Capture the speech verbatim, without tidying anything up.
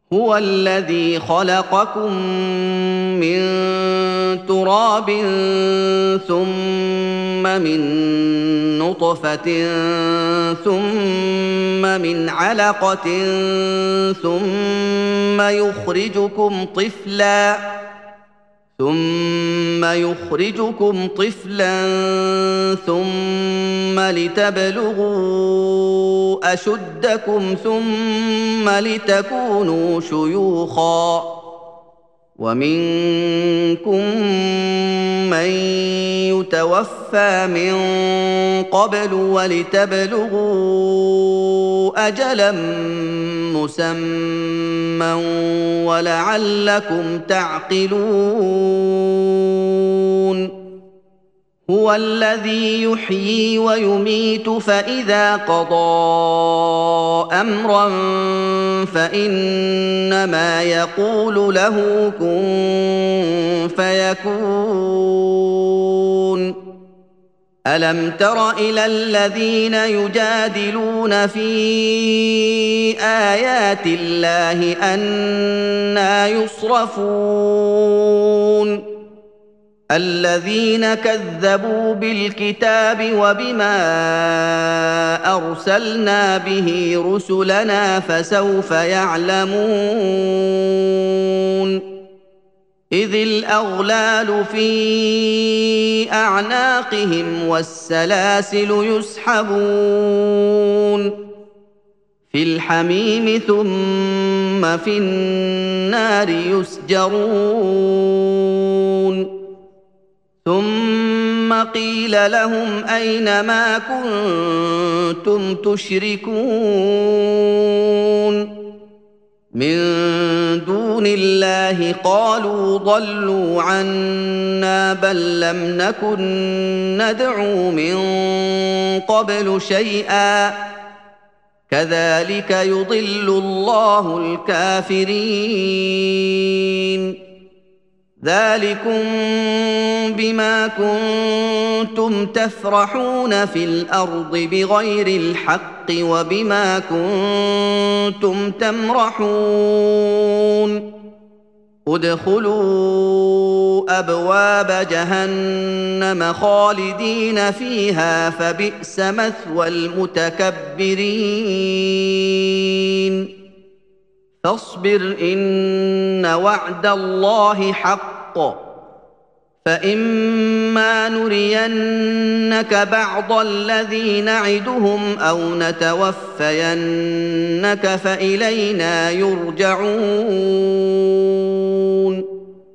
هو الذي خلقكم من تراب ثم من نطفة ثم من علقة ثم يخرجكم طفلا ثم يخرجكم طفلا ثم لتبلغوا أشدكم ثم لتكونوا شيوخا ومنكم من يتوفى من قبل ولتبلغوا أجلا مسمى ولعلكم تعقلون هو الذي يحيي ويميت فإذا قضى أمرا فإنما يقول له كن فيكون ألم تر إلى الذين يجادلون في آيات الله أنى يصرفون الذين كذبوا بالكتاب وبما أرسلنا به رسلنا فسوف يعلمون إذ الأغلال في أعناقهم والسلاسل يسحبون في الحميم ثم في النار يسجرون ثم قيل لهم أين ما كنتم تشركون من دون الله قالوا ضلوا عنا بل لم نكن ندعو من قبل شيئا كذلك يضل الله الكافرين ذلكم بما كنتم تفرحون في الأرض بغير الحق وبما كنتم تمرحون ادخلوا أبواب جهنم خالدين فيها فبئس مثوى المتكبرين فاصبر إن وعد الله حق فإما نرينك بعض الذي نعدهم أو نتوفينك فإلينا يرجعون